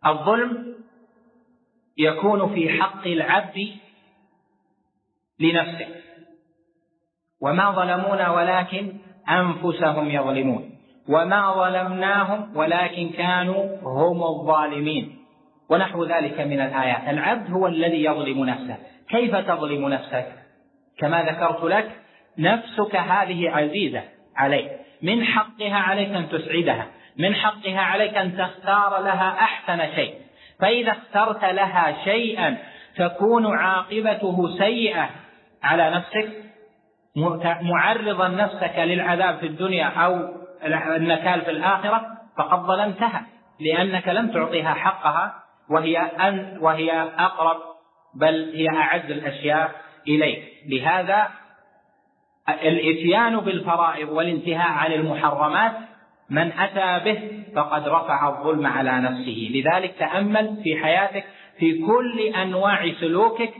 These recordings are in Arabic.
الظلم يكون في حق العبد لنفسه، وما ظلمونا ولكن أنفسهم يظلمون، وما ظلمناهم ولكن كانوا هم الظالمين، ونحو ذلك من الآيات. العبد هو الذي يظلم نفسه. كيف تظلم نفسك؟ كما ذكرت لك، نفسك هذه عزيزة عليك، من حقها عليك أن تسعدها، من حقها عليك أن تختار لها أحسن شيء. فإذا اخترت لها شيئا تكون عاقبته سيئة على نفسك، معرضا نفسك للعذاب في الدنيا أو النكال في الآخرة، فقد ظلمتها، لأنك لم تعطيها حقها، وهي أقرب بل هي أعز الأشياء إليك. لهذا الإتيان بالفرائض والانتهاء عن المحرمات من أتى به فقد رفع الظلم على نفسه. لذلك تأمل في حياتك في كل أنواع سلوكك،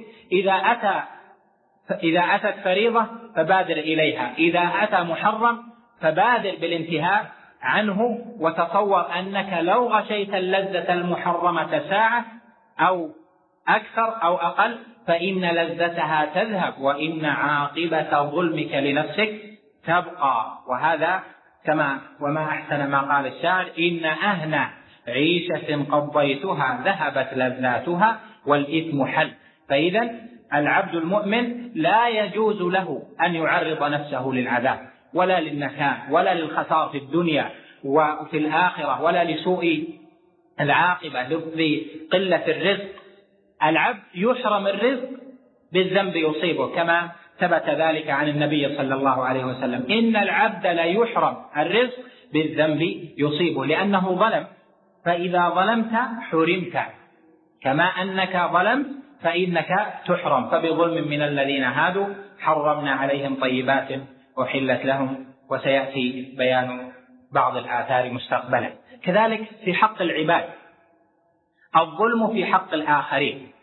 إذا أتت فريضة فبادر إليها، إذا أتى محرم فبادر بالانتهاء عنه، وتصور أنك لو غشيت اللذة المحرمة ساعة أو أكثر أو أقل فإن لذتها تذهب، وإن عاقبة ظلمك لنفسك تبقى. وهذا وما أحسن ما قال الشاعر: إن أهنى عيشة قضيتها ذهبت لذاتها والإثم حل. فإذا العبد المؤمن لا يجوز له أن يعرض نفسه للعذاب ولا للنكال ولا للخسار في الدنيا وفي الآخرة ولا لسوء العاقبة لقلة الرزق. العبد يحرم الرزق بالذنب يصيبه، كما ثبت ذلك عن النبي صلى الله عليه وسلم: إن العبد لا يحرم الرزق بالذنب يصيبه، لأنه ظلم، فإذا ظلمت حرمت، كما أنك ظلمت فإنك تحرم. فبظلم من الذين هادوا حرمنا عليهم طيبات أحلت لهم، وسيأتي بيان بعض الآثار مستقبلا. كذلك في حق العباد، الظلم في حق الآخرين،